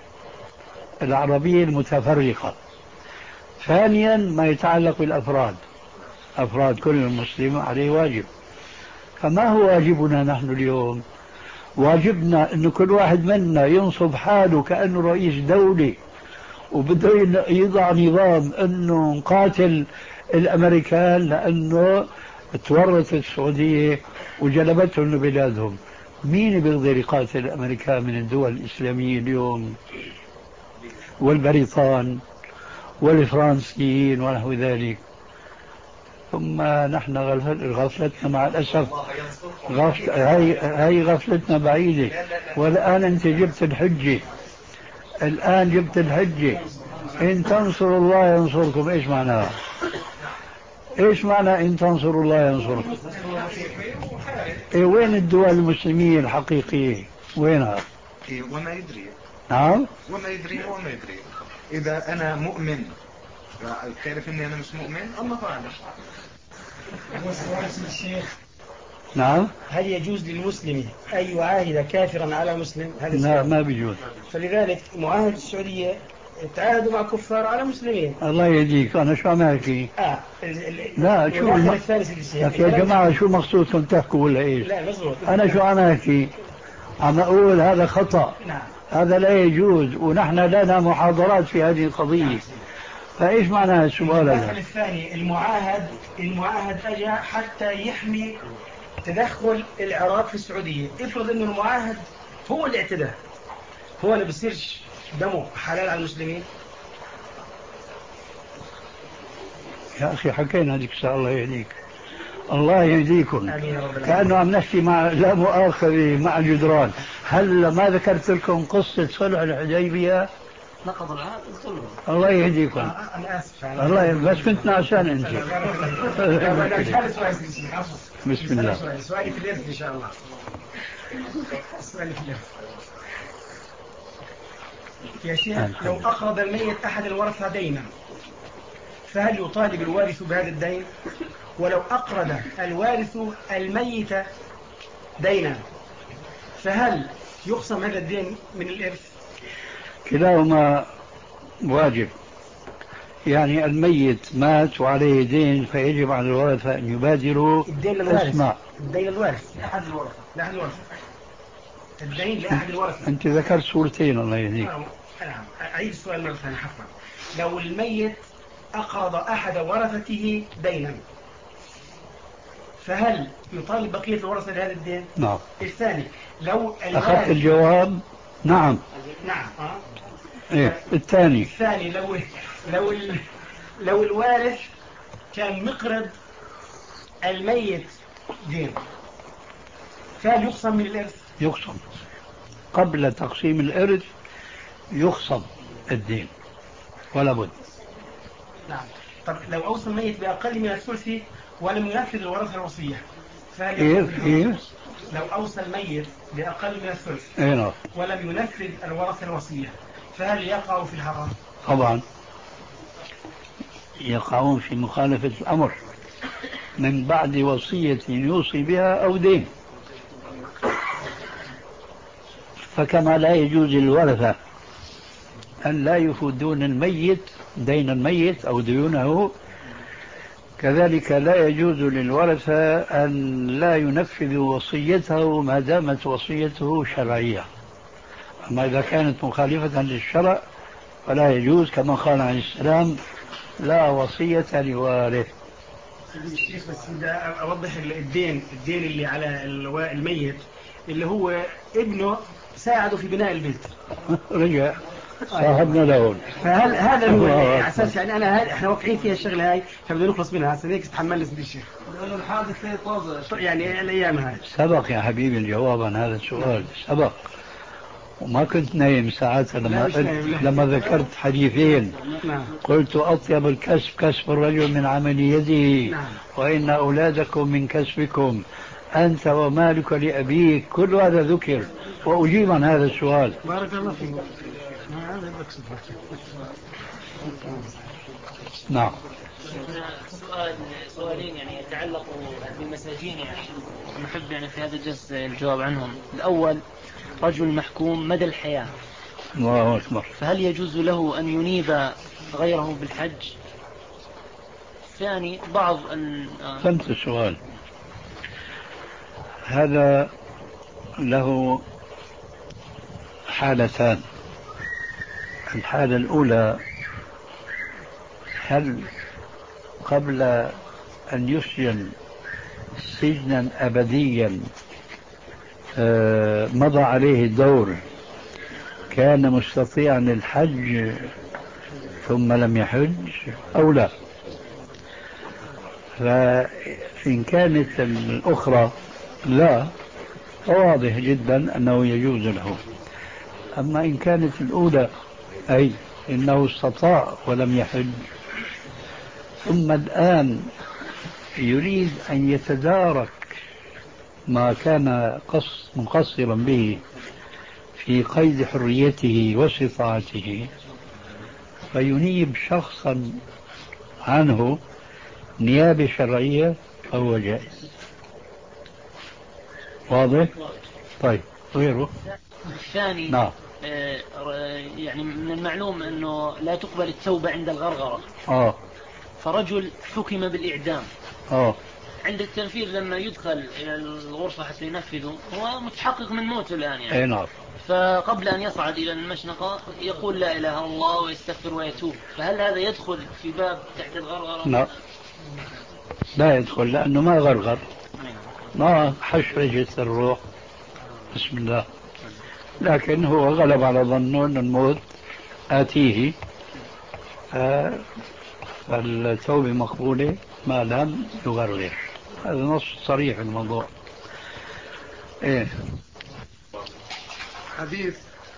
العربية المتفرقة. ثانيا ما يتعلق بالأفراد، أفراد كل مسلم عليه واجب. فما هو واجبنا نحن اليوم؟ واجبنا أن كل واحد منا ينصب حاله كأنه رئيس دولة وبده يضع نظام انه نقاتل الامريكان لانه تورطت السعوديه وجلبتهم لبلادهم. مين بيقدر يقاتل الامريكان من الدول الاسلاميه اليوم والبريطان والفرنسيين ونحو ذلك؟ ثم نحن غفلتنا مع الاسف غفل هاي هاي غفلتنا بعيده. والان انت جبت الحجه، الان جبت الحجه ان تنصروا الله ينصركم. ايش معناها؟ ايش معنى ان تنصروا الله ينصركم؟ إيه وين الدول المسلمين الحقيقيه؟ وينها؟ إيه وما يدري. نعم وما يدري وما يدري. اذا انا مؤمن تعرف اني انا مش مؤمن، الله اعلم. نعم. هل يجوز للمسلم أن يعاهد كافرا على مسلم؟ هذا لا ما بيجوز. فلذلك معاهد السعودية تعاهدوا مع كفار على مسلمين. الله يهديك. أنا شو عم أحكي؟ آه. لا شو الم... لك يا جماعة شو مقصودكم تحكوا ولا إيش؟ لا مزبوط. أنا شو عم أحكي؟ عم أقول هذا خطأ. نعم. هذا لا يجوز، ونحن لنا محاضرات في هذه القضية. فإيش معنى السؤال هذا؟ الثاني المعاهد المعاهد أجى حتى يحمي تدخل العراق في السعودية. افرض انه المعاهد هو اللي اعتدى، هو اللي بيصيرش دمه حلال على المسلمين. يا أخي حكينا هذيك الساعة. الله يهديك. الله يهديكم. كأنه عم نحكي مع لا مؤاخذة مع الجدران. هل ما ذكرت لكم قصة صلح الحديبية؟ نقض العهد. الله يهديكم. أنا آسف. الله بس كنت عشان أنت. بسم الله. سؤالي في الإرث إن شاء الله. سؤالي في الإرث يا شيخ، لو أقرض الميت أحد الورثة دينا فهل يطالب الوارث بهذا الدين؟ ولو أقرض الوارث الميت دينا فهل يقسم هذا الدين من الإرث؟ كلاهما واجب. يعني الميت مات وعليه دين فيجب على الورثة أن يبادروا. الدين للوارث. اسمع. الدين للوارث. لأحد الورثة. لأحد الورثة. الدين لأحد الورثة. أنت ذكرت صورتين. الله يهديك. نعم. أعيد السؤال مرة ثانية حفظا. لو الميت أقرض أحد ورثته دينا فهل يطالب بقية الورثة بهذا الدين؟ نعم. الثاني لو أخذت الجواب. نعم. نعم. آه. إيه الثاني. الثاني لو لو ال... لو الوارث كان مقرض الميت دين فهل يقسم من الإرث؟ يقسم. قبل تقسيم الإرث يقسم الدين ولا بد. نعم. طب لو أوصى الميت بأقل من الثلث ولم ينفذ الورثة الوصية فهل إيه إيه؟ لو أوصى الميت بأقل من الثلث إيه ولم ينفذ الورثة الوصية فهل يقع في الحرام؟ طبعا يقعون في مخالفة الأمر من بعد وصية يوصي بها أو دين. فكما لا يجوز للورثة أن لا يفدون الميت دين الميت أو ديونه، كذلك لا يجوز للورثة أن لا ينفذوا وصيته ما دامت وصيته شرعية. أما إذا كانت مخالفة للشرع فلا يجوز، كما قال عليه السلام لا وصية لوارث. الشيخ بس بدي أوضح الدين الدين اللي على الميت اللي هو ابنه ساعده في بناء البيت رجع صاحبنا له. فهل هذا هو على اساس يعني انا احنا واقعين فيها الشغله هاي فبدنا نخلص منها. هسه هيك تحملنا سيدي الشيخ لانه الحادث هي طازه يعني الايام هاي. سبق يا حبيبي الجواب عن هذا السؤال. سبق وما كنت نايم ساعتها لما لما ذكرت حديثين. نعم. قلت أطيب الكسب كسب الرجل من عمل يده. نعم. وإن أولادكم من كسبكم أنت ومالك لأبيك. كل هذا ذكر وأجيب عن هذا السؤال. بارك الله فيك. نعم. سؤال سؤالين يعني يتعلقوا بالمساجين يعني نحب يعني في هذا الجلسة الجواب عنهم. الأول رجل محكوم مدى الحياة. الله أكبر. فهل يجوز له أن ينيب غيره بالحج؟ ثاني بعض أن فهمت السؤال. هذا له حالتان. الحالة الأولى، هل قبل أن يسجن سجنا أبديا مضى عليه الدور كان مستطيعا الحج ثم لم يحج أو لا؟ فإن كانت الأخرى لا، فواضح جدا أنه يجوز له. أما إن كانت الأولى أي إنه استطاع ولم يحج ثم الآن يريد أن يتدارك ما كان قص مقصرا به في قيد حريته واستطاعته، فينيب شخصا عنه نيابة شرعية، فهو جائز. واضح؟ طيب غيره؟ الثاني نعم. يعني من المعلوم أنه لا تقبل التوبة عند الغرغرة. آه. فرجل حكم بالإعدام. آه. عند التنفيذ لما يدخل إلى الغرفة حتى ينفذه هو متحقق من موته الآن يعني. أي نعم. فقبل أن يصعد إلى المشنقة يقول لا إله إلا الله ويستغفر ويتوب، فهل هذا يدخل في باب تحت الغرغرة؟ لا، لا يدخل، لأنه ما غرغر، ما حش رجس الروح، بسم الله، لكن هو غلب على ظنه أن الموت آتيه، فالتوبة مقبولة ما لم يغرغر. هذا نص صريح في الموضوع. إيه؟ حديث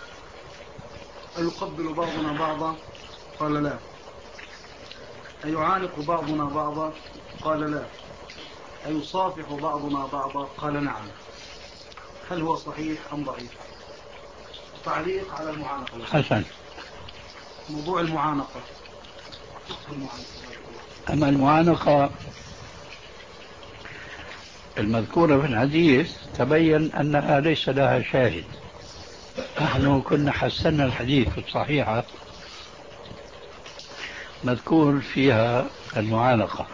أيقبل بعضنا بعضا؟ قال لا. أيعانق بعضنا بعضا؟ قال لا. أيصافح بعضنا بعضا؟ قال نعم. هل هو صحيح أم ضعيف؟ تعليق على المعانقة. حسن. موضوع المعانقة. أما المعانقة المذكورة في الحديث تبين أنها ليس لها شاهد. نحن كنا حسنا الحديث في الصحيحة مذكور فيها المعانقة،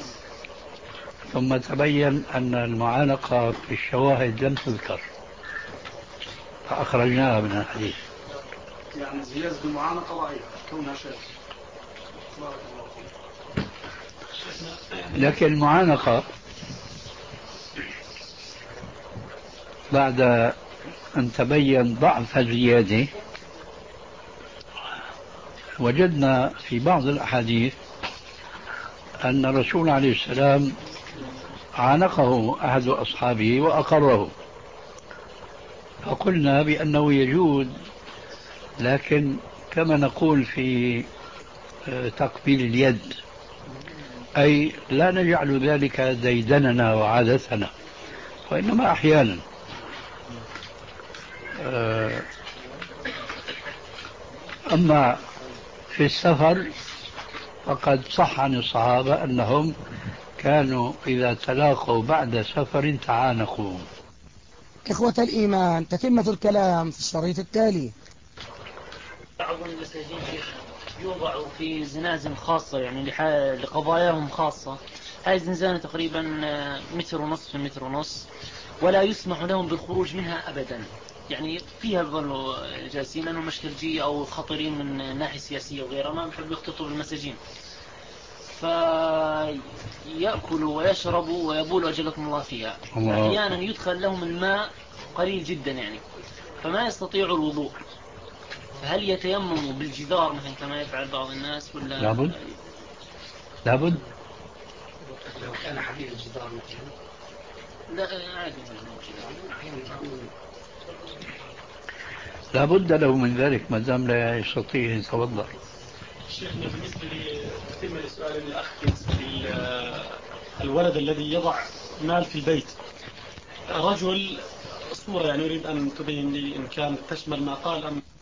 ثم تبين أن المعانقة في الشواهد لم تذكر فأخرجناها من الحديث. يعني زيادة المعانقة ضعيفة كونها شاذة. لكن المعانقة بعد أن تبين ضعف الزيادة وجدنا في بعض الأحاديث أن الرسول عليه السلام عانقه أحد أصحابه وأقره، فقلنا بأنه يجوز، لكن كما نقول في تقبيل اليد، أي لا نجعل ذلك ديدننا وعادتنا، وإنما أحيانا. أما في السفر فقد صح عن الصحابة أنهم كانوا إذا تلاقوا بعد سفر تعانقوا. إخوة الإيمان، تتمة الكلام في الشريط التالي. بعض المساجين يوضعوا في زنازن خاصة يعني لقضاياهم خاصة. هاي الزنزانة تقريبا متر ونصف في متر ونصف، ولا يسمح لهم بالخروج منها أبدا، يعني فيها بظلوا جالسين لأنهم مشكلجية أو خطرين من ناحية سياسية وغيرها، ما بيحبوا يختلطوا بالمساجين، فيأكلوا ويشربوا ويبولوا أجلكم الله فيها. أحيانا يدخل لهم الماء قليل جدا يعني، فما يستطيعوا الوضوء، فهل يتيمموا بالجدار مثلا كما يفعل بعض الناس ولا لابد لابد لو كان حديث الجدار مثلا؟ لا عادي، لابد له من ذلك ما دام لا يستطيع يتوضا. شيخنا بالنسبة لتتم لسؤال الأخ بالنسبة للولد الذي يضع مال في البيت، رجل صورة يعني أريد أن تبين لي إن كانت تشمل ما قال أم